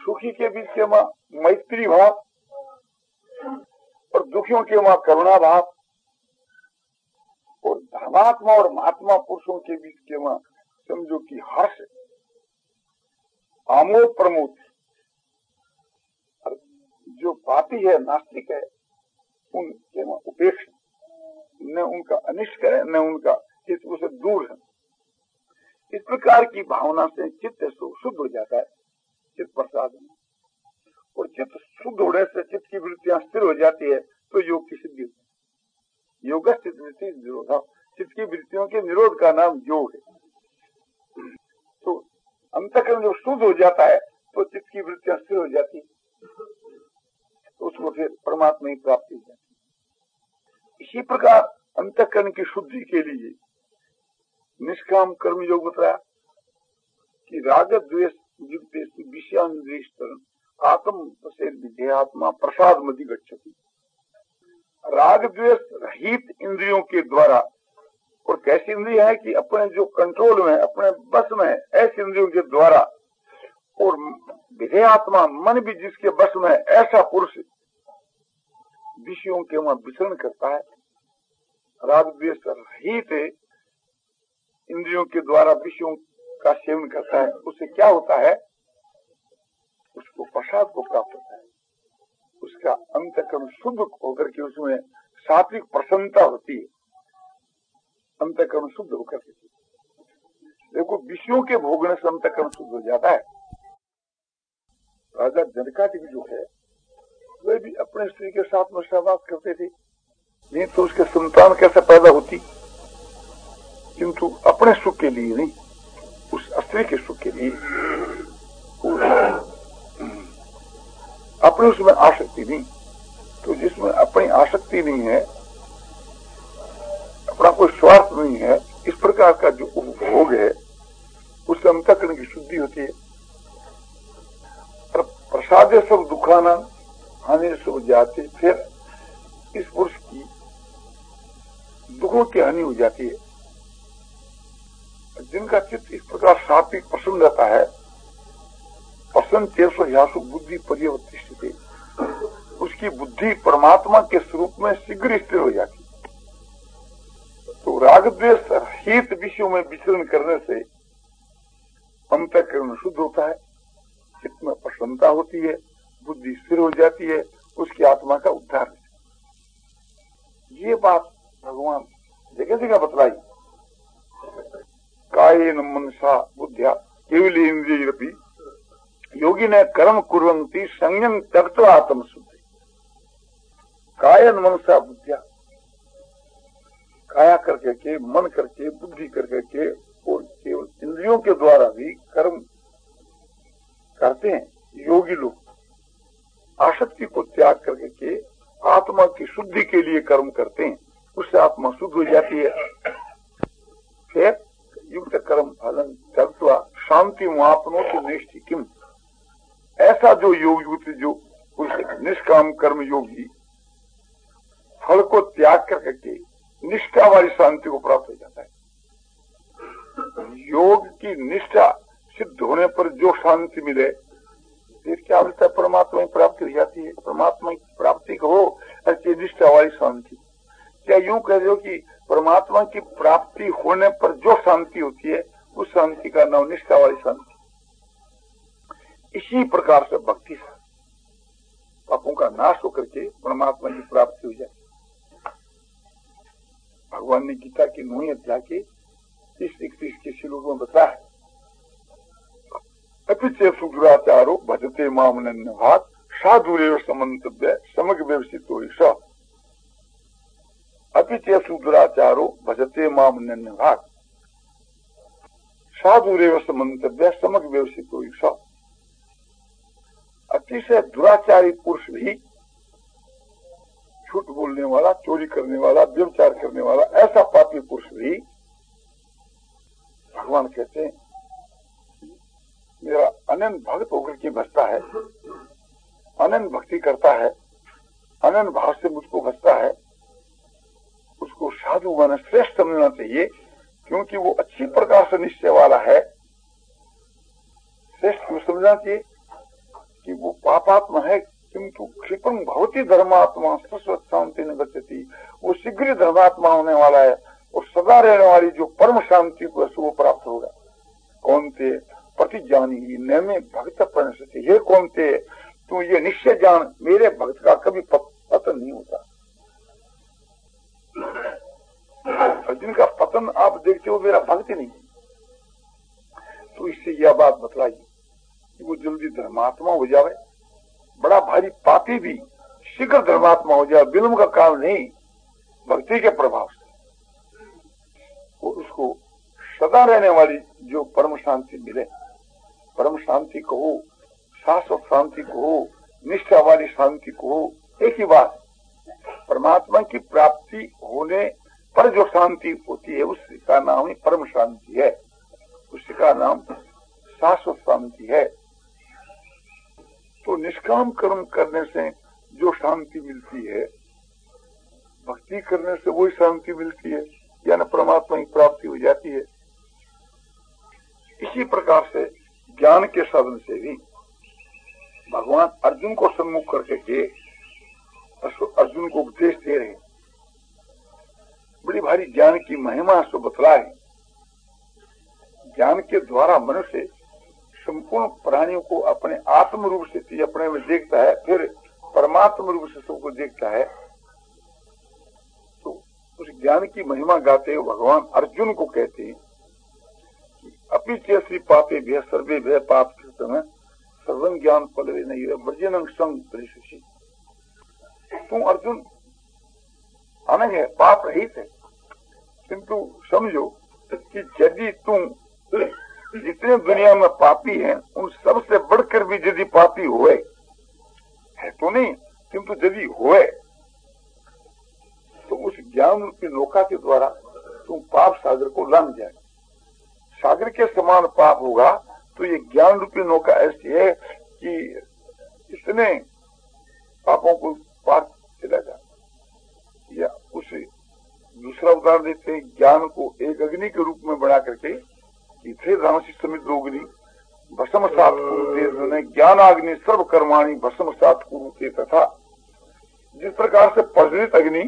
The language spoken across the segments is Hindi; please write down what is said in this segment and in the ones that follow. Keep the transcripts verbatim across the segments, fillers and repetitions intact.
सुखी के बीच के मां मैत्री भाव और दुखियों के मां करुणा भाव और धर्मात्मा और महात्मा पुरुषों के बीच के मां समझो कि हर्ष, आमोद प्रमोद। जो पापी है, नास्तिक है, उनके मां उपेक्षा, न उनका अनिष्ट करे न उनका चित्त उसे दूर है। इस प्रकार की भावना से चित्त शुद्ध हो जाता है, चित्त प्रसाद में। और चित्त शुद्ध होने से चित्त की वृत्तियां स्थिर हो जाती है तो योग की सिद्धि होती है। योग चित्त वृत्ति निरोध, चित्त की वृत्तियों के निरोध का नाम योग है। तो अंतःकरण जब शुद्ध हो जाता है तो चित्त की वृत्तियां स्थिर हो जाती है, तो उसको फिर परमात्मा की प्राप्ति हो जाती है। इसी प्रकार अंतःकरण की शुद्धि के लिए निष्काम कर्म योग बताया कि राग द्वेष युक्त विषयान्वेषण आत्म विधेयात्मा प्रसाद मधि गच्छति। राग द्वेष रहित इंद्रियों के द्वारा, और कैसी इंद्रिय है कि अपने जो कंट्रोल में, अपने बस में, ऐसे इंद्रियों के द्वारा, और विधेयात्मा मन भी जिसके बस में, ऐसा पुरुष विषयों के वहां विचरण करता है। राग द्वेष रहित इंद्रियों के द्वारा विषयों का सेवन करता है, उससे क्या होता है? उसको प्रसाद को प्राप्त होता है। उसका अंतःकरण शुद्ध होकर के उसमें सात्विक प्रसन्नता होती है, अंतःकरण शुद्ध होकर के। देखो, विषयों के भोगने से अंतःकरण शुद्ध हो जाता है। राजा जनकादिक जो है वे भी अपने स्त्री के साथ में सहवास करते थे, नहीं तो उसके संतान कैसे पैदा होती? किंतु अपने सुख के लिए नहीं, उस स्त्री के सुख के लिए। अपने उसमें आसक्ति नहीं। तो जिसमें अपनी आसक्ति नहीं है, अपना कोई स्वार्थ नहीं है, इस प्रकार का जो उपभोग है उससे अंतःकरण की शुद्धि होती है। प्रसादे सब दुखाना हानि से जाती, फिर इस पुरुष की दुखों की हानि हो जाती है। जिनका चित्त इस प्रकार सात्विक प्रसन्न रहता है, प्रसन्न तेरसो ह्यासु बुद्धि पर्यवतिष्ठते, उसकी बुद्धि परमात्मा के स्वरूप में शीघ्र स्थिर हो जाती है। तो राग द्वेष रहित विषयों में विचरण करने से अंतःकरण शुद्ध होता है, चित्त में प्रसन्नता होती है, बुद्धि स्थिर हो जाती है, उसकी आत्मा का उद्धार होता है। ये बात भगवान जगह जगह बतलाई। कायेन मनसा बुद्ध्या केवलेन्द्रियैरपि योगी ने कर्म कुर्वन्ति संयम त्यक्त्वा आत्म शुद्धि। कायन मनसा बुद्धिया, काया करके के, मन करके, बुद्धि करके के, और केवल इंद्रियों के द्वारा भी कर्म करते हैं योगी लोग। आसक्ति को त्याग करके के आत्मा की शुद्धि के लिए कर्म करते हैं, उससे आत्मा शुद्ध हो जाती है। फिर युक्त कर्म फलन त्यक्त्वा शांति वापनोति निष्ठि किम। ऐसा जो योग युक्त जो निष्काम कर्म योगी फल को त्याग करके के निष्ठा वाली शांति को प्राप्त हो जाता है। योग की निष्ठा सिद्ध होने पर जो शांति मिले, फिर क्या होता है? परमात्मा की प्राप्ति हो जाती है। परमात्मा की प्राप्ति को हो ऐसी निष्ठा वाली शांति। क्या यूं कह दो कि परमात्मा की प्राप्ति होने पर जो शांति होती है, उस शांति का नाम निष्ठा वाली शांति। इसी प्रकार से भक्ति से पापों का नाश होकर के परमात्मा की प्राप्ति हो जाती है। भगवान ने गीता की नौवीं अध्याय के तीस इकतीस के श्लोक में बताया है, अपिचे सुदुराचारो भजते माम नन्यभाग साधुरेव समन्तव्य समग्र व्यवसितो ईश। अपिचे सुदुराचारो भजते माम नन्यभाग साधुरेव समन्तव्य समग्र व्यवसितो ईश। अतिशय दुराचारी पुरुष भी, झूठ बोलने वाला, चोरी करने वाला, व्यभिचार करने वाला, ऐसा पापी पुरुष भी भगवान कहते हैं मेरा अनंत भक्त होकर के भजता है, अनंत भक्ति करता है, अनंत भाव से मुझको भजता है, उसको साधु माना श्रेष्ठ समझना चाहिए, क्योंकि वो अच्छी प्रकार से निश्चय वाला है। श्रेष्ठ क्यों समझना चाहिए? कि वो पापात्मा है, किंतु क्षिप्रं भवति धर्मात्मा शाश्वत शांति न गच्छति, वो शीघ्र धर्मात्मा होने वाला है और सदा रहने वाली जो परम शांति को वो प्राप्त होगा। कौन थे प्रतिज्ञानी नैमे भक्त प्रणश्यति, हे कौन थे तू ये निश्चय जान, मेरे भक्त का कभी पतन नहीं होता। जिनका पतन आप देखते हो मेरा भक्त नहीं। तो इससे यह बात बतलाई कि वो जल्दी धर्मात्मा हो जावे, बड़ा भारी पापी भी शीघ्र धर्मात्मा हो जाए, विलंब का काम नहीं, भक्ति के प्रभाव से वो उसको सदा रहने वाली जो परम शांति मिले। परम शांति कहो, शाश्वत शांति कहो, निष्ठा वाली शांति कहो, एक ही बात। परमात्मा की प्राप्ति होने पर जो शांति होती है उसका नाम ही परम शांति है, उसका नाम शाश्वत शांति है। तो निष्काम कर्म करने से जो शांति मिलती है, भक्ति करने से वही शांति मिलती है, यानी परमात्मा की प्राप्ति हो जाती है। इसी प्रकार से ज्ञान के साधन से भी भगवान अर्जुन को सम्मुख करके के अर्जुन को उपदेश दे रहे, बड़ी भारी ज्ञान की महिमा सो बतला है। ज्ञान के द्वारा मनुष्य संपूर्ण प्राणियों को अपने आत्म रूप से अपने में देखता है, फिर परमात्मा रूप से सबको देखता है। तो उस ज्ञान की महिमा गाते हुए भगवान अर्जुन को कहते हैं कि अपि चेसी पापे भय सर्वे भय पाप कृतम सर्वं ज्ञान फलवे नहीं वर्जनं संग परिशि। तुम अर्जुन अनंग है, पाप रहित है, किंतु समझो कि यदि तुम जितने दुनिया में पापी हैं उन सबसे बढ़कर भी यदि पापी हुए है तो नहीं, किंतु यदि हुए तो उस ज्ञान रूपी नौका के द्वारा तुम पाप सागर को लांघ जाए। सागर के समान पाप होगा तो ये ज्ञान रूपी नौका ऐसी है कि इतने पापों को पार चला जाए। या उसे दूसरा उदाहरण देते हैं, ज्ञान को एक अग्नि के रूप में बना करके इथे रामसी समित अग्नि भस्म सात कुरुते, ज्ञान अग्नि सर्व कर्माणी भस्म सात कुरुते, तथा जिस प्रकार से प्रज्वलित अग्नि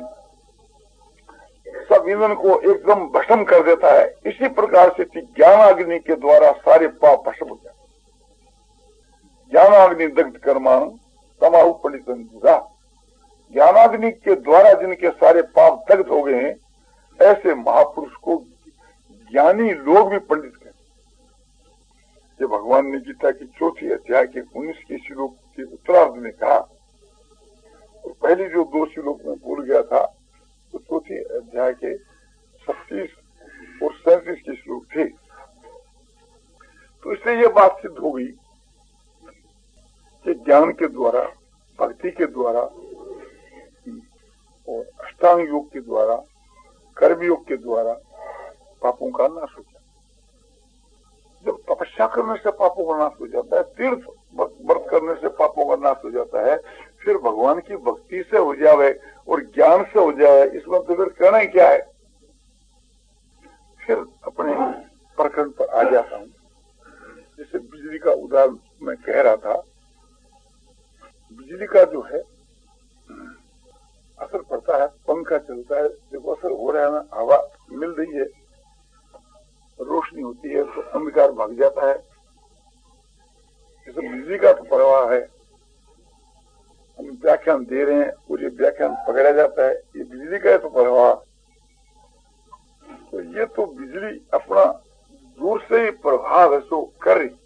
सब ईंधन को एकदम भस्म कर देता है, इसी प्रकार से ज्ञान अग्नि के द्वारा सारे पाप भस्म हो जाते। ज्ञान अग्नि दग्ध कर्माणु तमाहु पंडित, ज्ञानाग्नि के द्वारा जिनके सारे पाप दग्ध हो गए हैं ऐसे महापुरुष को ज्ञानी लोग भी पंडित कहते। ये भगवान ने गीता की चौथी अध्याय के उन्नीस के श्लोक के उत्तरार्ध में कहा, और पहली जो दो श्लोक में भूल गया था तो चौथी अध्याय के छत्तीस और सैंतीस के श्लोक थे। तो इससे ये बात सिद्ध हो गई कि ज्ञान के द्वारा, भक्ति के द्वारा और अष्टांग योग के द्वारा, कर्म योग के द्वारा पापों का नाश हो जाता है। जब तपस्या करने से पापों का नाश हो जाता है, तीर्थ व्रत करने से पापों का नाश हो जाता है, फिर भगवान की भक्ति से हो जाए और ज्ञान से हो जाए, इसमें तो फिर कहना ही क्या है। फिर अपने प्रकरण पर आ जाता हूँ। जैसे बिजली का उदाहरण मैं कह रहा था, बिजली का जो है असर पड़ता है, पंखा चलता है, जब असर हो रहा है ना, हवा मिल रही है, रोशनी होती है तो अंधकार भाग जाता है। जैसे बिजली का तो प्रवाह है, हम व्याख्यान दे रहे हैं और ये व्याख्यान पकड़ा जाता है, ये बिजली का है तो प्रवाह। तो ये तो बिजली अपना दूर से ही प्रभाव है सो कर रही,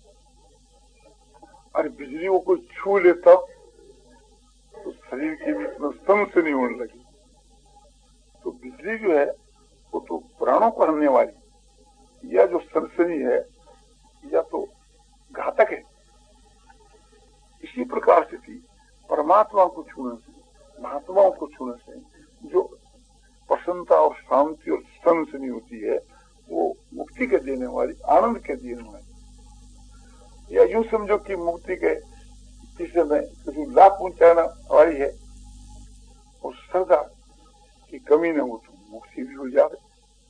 और बिजली को कोई छू ले तब तो शरीर के बीच में सनसनी होने लगी। तो बिजली जो है वो तो प्राणों को हरने वाली, या जो सनसनी है या तो घातक है। इसी प्रकार से थी परमात्मा को छूने से, महात्माओं को छूने से जो प्रसन्नता और शांति और सनसनी होती है वो मुक्ति के देने वाली, आनंद के देने वाली, या यूं समझो कि मुक्ति के किसी में किसी लाभ पहुंचाने वाली है और श्रद्धा की कमी न हो तो मुक्ति भी हो जाए।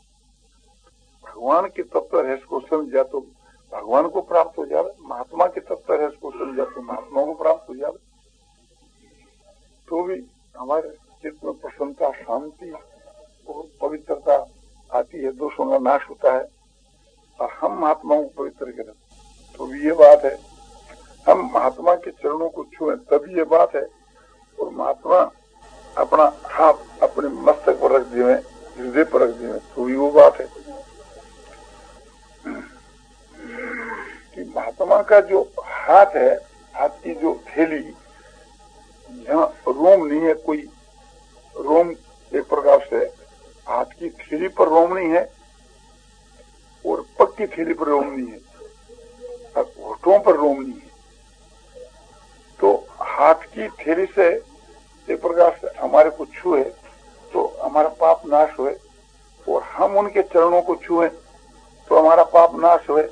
भगवान के तत्व रहस्य को समझा तो भगवान को प्राप्त हो जाए, महात्मा के तत्व रहस्य को समझा तो महात्मा को प्राप्त नाश होता है और हम महात्माओं को पवित्र करें, तो भी ये बात है। हम महात्मा के चरणों को छुएं, तभी ये बात है। और महात्मा अपना हाथ अपने मस्तक पर रख दिए, हृदय पर रख दिए, तो भी वो बात है कि महात्मा का जो हाथ है, हाथ की जो थैली, जहाँ रोम नहीं है, कोई रोम एक प्रकार से हाथ की थैली पर रोम नहीं है और पक्की थैली पर रोम नहीं है और होठों पर रोम नहीं है। तो हाथ की थैली से एक प्रकार से हमारे को छुए तो हमारा पाप नाश हुए, और हम उनके चरणों को छुए तो हमारा पाप नाश हुए।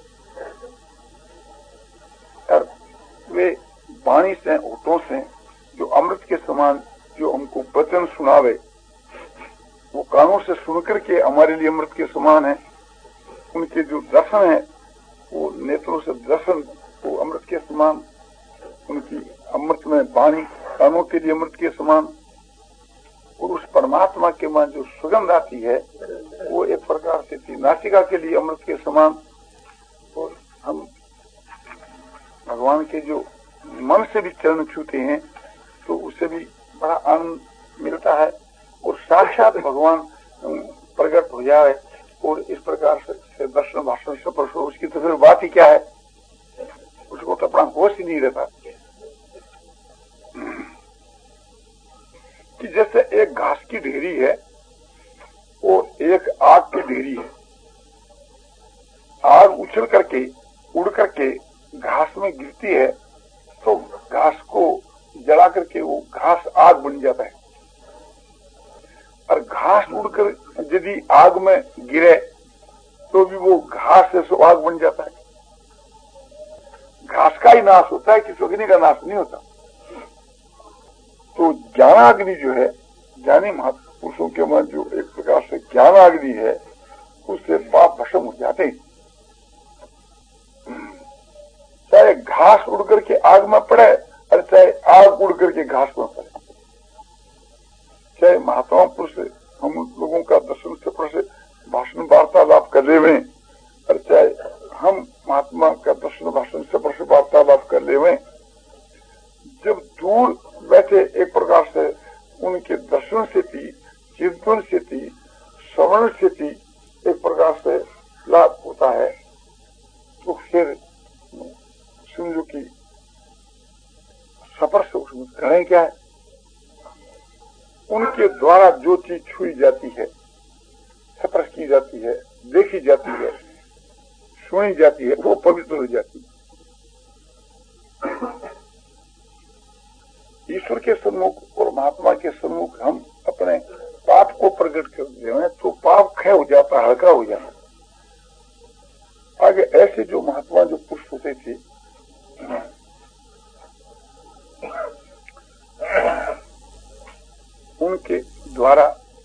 और वे वाणी से, होठों से जो अमृत के समान जो हमको वचन सुनावे, वो कानों से सुनकर के हमारे लिए अमृत के समान है। उनके जो दर्शन है, वो नेत्रों से दर्शन, वो अमृत के समान। उनकी अमृत में वाणी कानों के लिए अमृत के समान। और उस परमात्मा के मन जो सुगंध आती है, वो एक प्रकार से थी नासिका के लिए अमृत के समान। और हम भगवान के जो मन से भी चरण छूते हैं तो उससे भी बड़ा आनंद मिलता है, और साक्षात भगवान प्रकट हो जाए। और इस प्रकार से दर्शन भाषण स्पर्श, उसकी तो फिर बात ही क्या है, उसको तो अपना होश ही नहीं रहता। कि जैसे एक घास की ढेरी है और एक आग की ढेरी है। आग उछल करके उड़ करके घास में गिरती है तो घास को जला करके वो घास आग बन जाता है, और घास उड़कर यदि आग में गिरे तो भी वो घास से सो आग बन जाता है। घास का ही नाश होता है, किसी अग्नि का नाश नहीं होता। तो ज्ञानाग्नि जो है, ज्ञानी महापुरुषों के मन जो एक प्रकार से ज्ञानाग्नि है, उससे पाप भस्म हो जाते हैं। चाहे घास उड़ करके आग में पड़े और चाहे आग उड़ करके घास में पड़े, चाहे महात्मा पुरुष हम लोगों का दर्शन से पर भाषण वार्तालाप कर ले में, और चाहे हम महात्मा का दर्शन भाषण से पर वार्तालाप कर ले में, जब दूर बैठे एक प्रकार से उनके दर्शन से थी, चिंतन से थी, श्रवण से थी एक प्रकार से लाभ होता है, तो फिर समझो कि सफर से उसमें करें क्या है। उनके द्वारा जो चीज छुई जाती है, स्पर्श की जाती है, देखी जाती है, सुनी जाती है, वो पवित्र हो जाती है। ईश्वर के सम्मुख और महात्मा के सम्मुख हम अपने पाप को प्रकट कर दें तो पाप क्षय हो जाता, हल्का हो जाता। आगे ऐसे जो महात्मा जो पुरुष होते थे, उनके द्वारा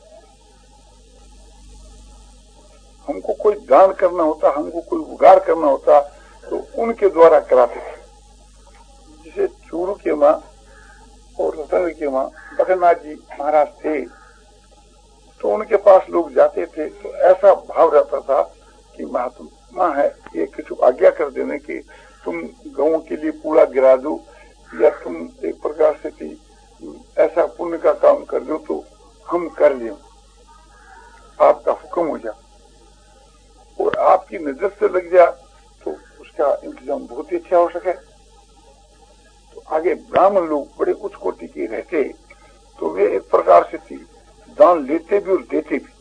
हमको कोई दान करना होता, हमको कोई उपकार करना होता, तो उनके द्वारा कराते थे। जिसे चूरू के माँ और रतन के माँ बकरनाथ जी महाराज थे, तो उनके पास लोग जाते थे तो ऐसा भाव रहता था कि महात्मा है, ये कुछ आज्ञा कर देने की, तुम गऊ के लिए पूरा गिरा दो, या तुम एक प्रकार से थी ऐसा पुण्य का काम कर दो तो हम कर लें, आपका हुक्म हो जा, और आपकी नजर से लग जा तो उसका इंतजाम बहुत ही अच्छा हो सके। तो आगे ब्राह्मण लोग बड़े उच्च कोटि के रहते, तो वे एक प्रकार से थी दान लेते भी और देते भी।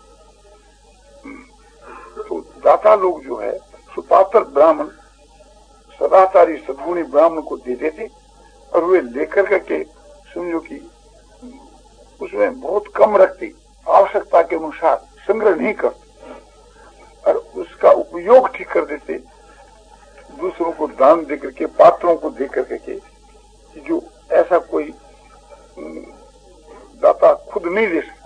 तो दाता लोग जो है सुपात्र ब्राह्मण, सदाचारी सद्गुणी ब्राह्मण को दे देते, और वे लेकर करके समझो कि उसमें बहुत कम रखते, आवश्यकता के अनुसार संग्रह नहीं करते, और उसका उपयोग ठीक कर देते, दूसरों को दान देकर के, पात्रों को देकर के, जो ऐसा कोई दाता खुद नहीं दे सकता।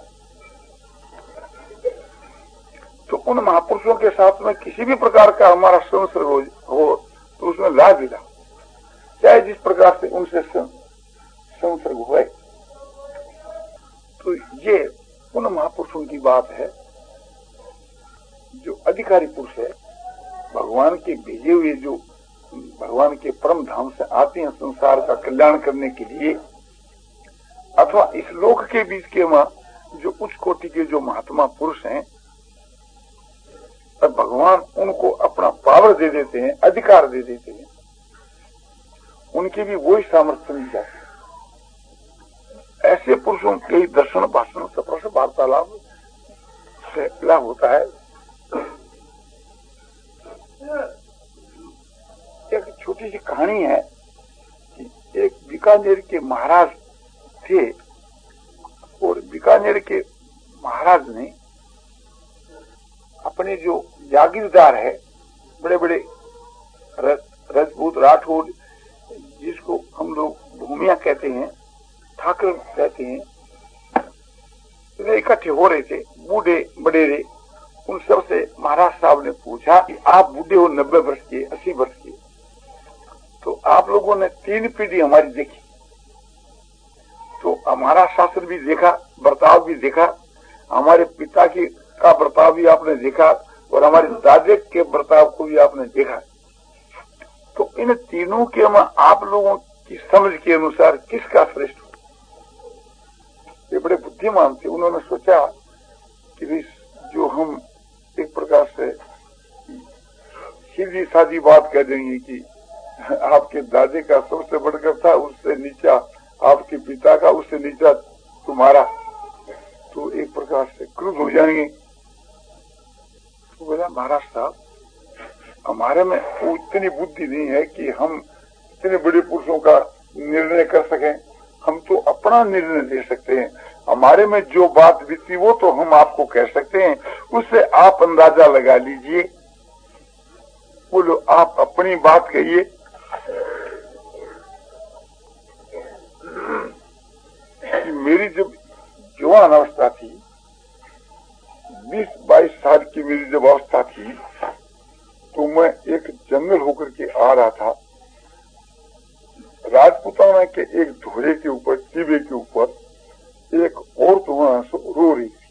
तो उन महापुरुषों के साथ में किसी भी प्रकार का हमारा संसर्ग हो तो उसमें लाभ मिला, चाहे जिस प्रकार से उनसे संसर्ग हुए। तो ये उन महापुरुषों की बात है जो अधिकारी पुरुष है, भगवान के भेजे हुए, जो भगवान के परम धाम से आते हैं संसार का कल्याण करने के लिए, अथवा इस लोक के बीच के वहां जो उच्च कोटि के जो महात्मा पुरुष हैं, तब भगवान उनको अपना पावर दे देते हैं, अधिकार दे देते हैं, उनकी भी वही सामर्थ्य मिल जाती है। ऐसे पुरुषों के दर्शन भाषण सप्रश वार्तालाप से लाभ होता है। एक छोटी सी कहानी है कि एक बीकानेर के महाराज थे, और बीकानेर के महाराज ने अपने जो जागीरदार है, बड़े बड़े राजपूत राठौड़, जिसको हम लोग भूमिया कहते हैं, ठाकर कहते हैं, इकट्ठे हो रहे थे, बूढ़े बड़ेरे। उन सब से महाराज साहब ने पूछा कि आप बूढ़े हो, नब्बे वर्ष के, अस्सी वर्ष के, तो आप लोगों ने तीन पीढ़ी हमारी देखी, तो हमारा शास्त्र भी देखा, बर्ताव भी देखा, हमारे पिता की का बर्ताव भी आपने देखा, और हमारे दादे के बर्ताव को भी आपने देखा। तो इन तीनों के में आप लोगों की समझ के अनुसार किसका श्रेष्ठ हो? ये बड़े बुद्धिमान थे। उन्होंने सोचा कि जो हम एक प्रकार से सीधी सादी बात कह देंगे कि आपके दादे का सबसे बढ़कर था, उससे नीचा आपके पिता का, उससे नीचा तुम्हारा, तो एक प्रकार से क्रुद्ध हो जाएंगे। तो बोला महाराज साहब, हमारे में वो इतनी बुद्धि नहीं है कि हम इतने बड़े पुरुषों का निर्णय कर सकें। हम तो अपना निर्णय ले सकते हैं, हमारे में जो बात बीती वो तो हम आपको कह सकते हैं, उससे आप अंदाजा लगा लीजिए। बोलो आप अपनी बात कहिए। कि मेरी जब जवान अवस्था थी, बीस बाईस साल की मेरी जब अवस्था थी, तो मैं एक जंगल होकर के आ रहा था। राजपुताना के एक धोरे के ऊपर, टीबे के ऊपर एक औरत वहां से रो रही थी।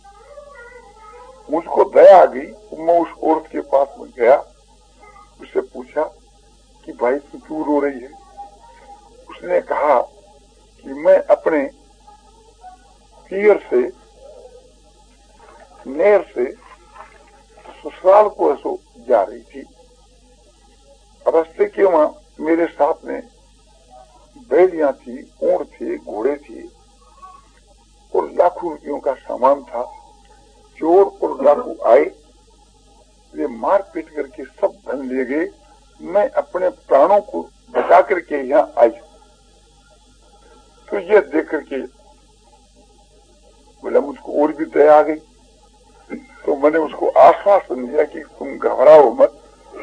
मुझको दया आ गई, तो मैं उस औरत के पास में गया, उससे पूछा कि भाई तू क्यों रो रही है? उसने कहा कि मैं अपने पियर से, नहर से ससुराल को ऐसो जा रही थी। रास्ते के वहां मेरे साथ में बैलियां थी, ऊंट थे, घोड़े थे, और लाखों रुपयों का सामान था। चोर और डाकू आए, वे मार पीट करके सब धन ले गए। मैं अपने प्राणों को बचा करके यहाँ आई। तो ये देख करके बोला, मुझको और भी दया आ गई। तो मैंने उसको आश्वासन दिया कि तुम घबराओ मत,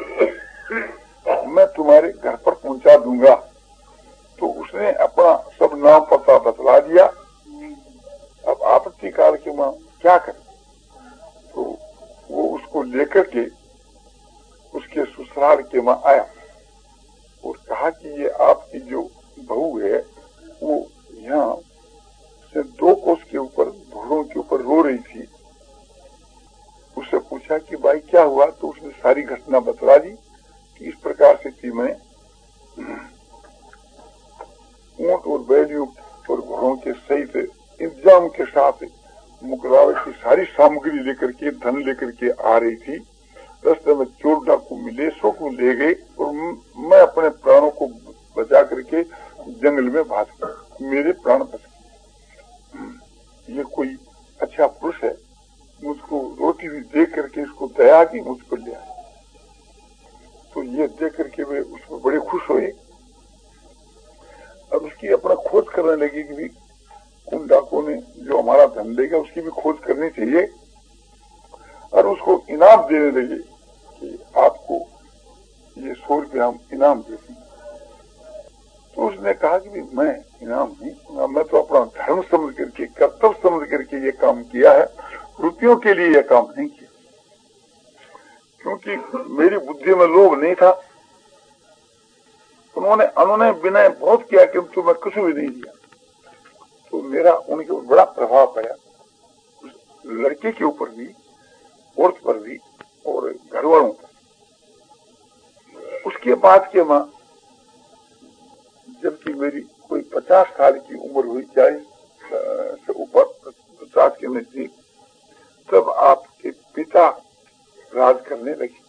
मैं तुम्हारे घर पर पहुंचा दूंगा। तो उसने अपना सब नाम पता बतला दिया। अब आपत्ति काल के मां क्या करे? तो वो उसको लेकर के उसके ससुराल के मां आया और कहा कि ये आपकी जो बहू है वो यहाँ से दो कोस के ऊपर, घोड़ों के ऊपर रो रही थी। उससे पूछा कि भाई क्या हुआ? तो उसने सारी घटना बतला दी कि इस प्रकार से कि मैं ऊंट और बैलियों और घोड़ों के सहित इंतजाम के साथ मुकरावे की सारी सामग्री लेकर के, धन लेकर के आ रही थी। रास्ते में चोर डाकू मिले, सो को ले गए और मैं अपने प्राणों को बचा करके जंगल में भाग गया, मेरे प्राण बच गए। ये कोई अच्छा पुरुष है? मुझको रोटी भी दे करके इसको दया की, मुझको ले आया। तो ये देख करके वे उसमें बड़े खुश हुए। अब उसकी अपना खोज करने लगी कि भी उन डाकुओं ने जो हमारा धन लेगा उसकी भी खोज करनी चाहिए, और उसको इनाम देने लगे कि आपको ये सौ रुपये हम इनाम देते हैं। तो उसने कहा कि भी मैं इनाम नहीं, मैं तो अपना धर्म समझ करके, कर्तव्य समझ करके ये काम किया है, रुपयों के लिए यह काम नहीं किया, क्योंकि मेरी बुद्धि में लोभ नहीं था। उन्होंने उन्होंने विनय बहुत किया किंतु मैं कुछ भी नहीं दिया। तो मेरा उनके ऊपर बड़ा प्रभाव पड़ा, उस लड़के के ऊपर भी, औरत पर भी। और घर वालों पर। उसके बाद के मां जबकि मेरी कोई पचास साल की उम्र हुई, चालीस से ऊपर, पचास के नजदीक, तब आपके पिता राज करने लगे।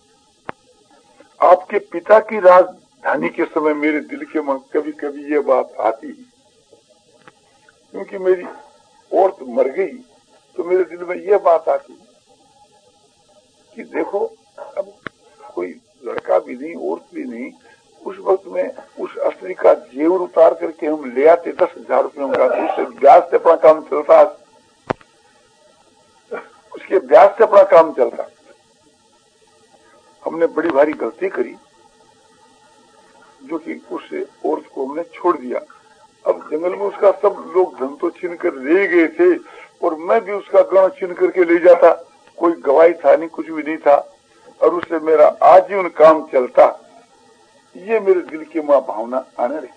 आपके पिता की राजधानी के समय मेरे दिल के मन कभी कभी ये बात आती है, क्योंकि मेरी औरत मर गई तो मेरे दिल में ये बात आती कि देखो अब कोई लड़का भी नहीं, औरत भी नहीं, उस वक्त में उस स्त्री का जेवर उतार करके हम ले आते दस हजार रुपये का, तो उससे ब्याज से अपना काम चलता, उसके ब्याज से अपना काम चलता। हमने बड़ी भारी गलती करी जो कि उस औरत को हमने छोड़ दिया। अब जंगल में उसका सब लोग धन तो छीन कर ले गए थे और मैं भी उसका गण छीन करके ले जाता, कोई गवाही था नहीं, कुछ भी नहीं था, और उससे मेरा आजीवन काम चलता। ये मेरे दिल की मां भावना आने रही।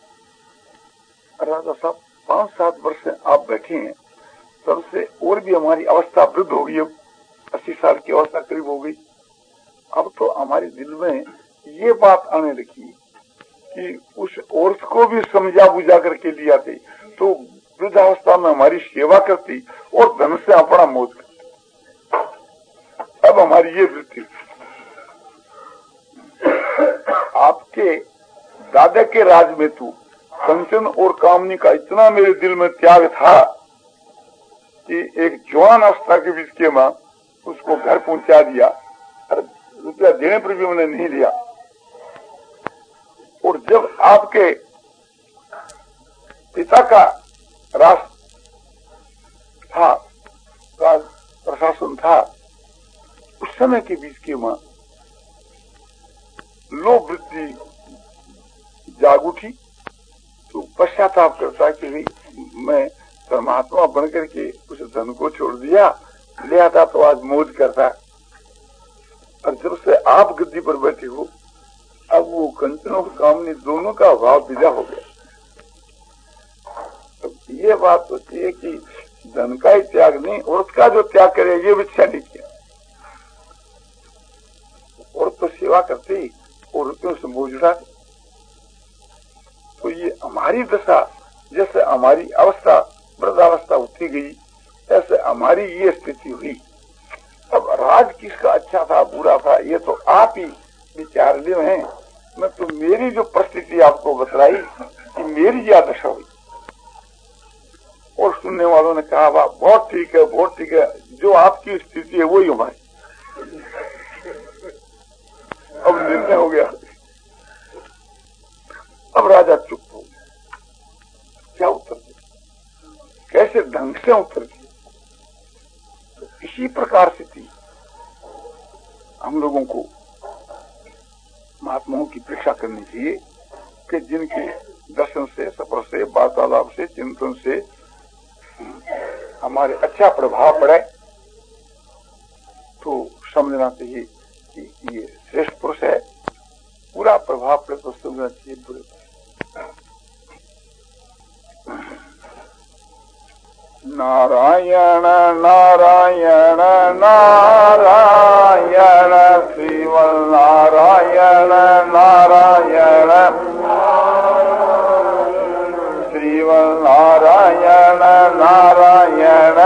राजा साहब पांच सात वर्ष से आप बैठे हैं, तब से और भी हमारी अवस्था वृद्ध हो गई, अब अस्सी साल की अवस्था करीब हो गई। अब तो हमारे दिल में ये बात आने लगी कि उस औरत को भी समझा बुझा करके लिया थे तो वृद्धावस्था में हमारी सेवा करती और धन से अपना मौज करती। अब हमारी ये वृत्ति, आपके दादा के राज में तो कंचन और कामनी का इतना मेरे दिल में त्याग था कि एक जवान अवस्था के बीच के मां उसको घर पहुंचा दिया, रुपया देने पर भी मैंने नहीं लिया। और जब आपके पिता का राज था, राज प्रशासन था, उस समय के बीच की मां लोभ वृत्ति जाग उठी तो पश्चाताप करता कि मैं परमात्मा बनकर के उस धन को छोड़ दिया, ले आता तो आज मौज करता। और जब से आप गद्दी पर बैठे हो, अब वो कंचनों कामनी दोनों का भाव विदा हो गया। तो ये बात होती है कि धन का ही त्याग नहीं, औरत का जो त्याग करे ये विच्छा नहीं किया। औरत तो सेवा करती और रुपयों से बोझ उठाती। तो ये हमारी दशा, जैसे हमारी अवस्था वृद्धावस्था होती गई, ऐसे हमारी ये स्थिति हुई। अब राज किसका अच्छा था बुरा था ये तो आप ही विचार ले हैं। मैं तो मेरी जो परिस्थिति आपको बतलाई कि मेरी क्या दशा हुई, और सुनने वालों ने कहा वाह बहुत ठीक है, बहुत ठीक है, जो आपकी स्थिति है वही हमारी। अब निर्णय हो गया। अब राजा चुप हो गया, क्या उत्तर दे, कैसे ढंग से उत्तर दिए। तो इसी प्रकार से थी हम लोगों को महात्माओं की परीक्षा करनी चाहिए कि जिनके दर्शन से, सफर से, वार्तालाप से, चिंतन से हमारे अच्छा प्रभाव पड़े तो समझना चाहिए कि ये श्रेष्ठ पुरुष है। पूरा प्रभाव पड़े तो समझना चाहिए बुरे। नारायण नारायण नारायण श्रीमन नारायण नारायण श्रीमन नारायण नारायण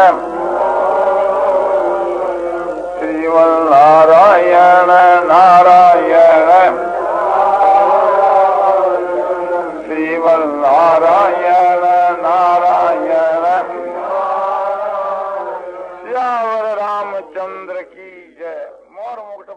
श्रीमन नारायण नारायण श्रीमन नारायण नारायण। श्यावर रामचंद्र की जय। मोर मुकुट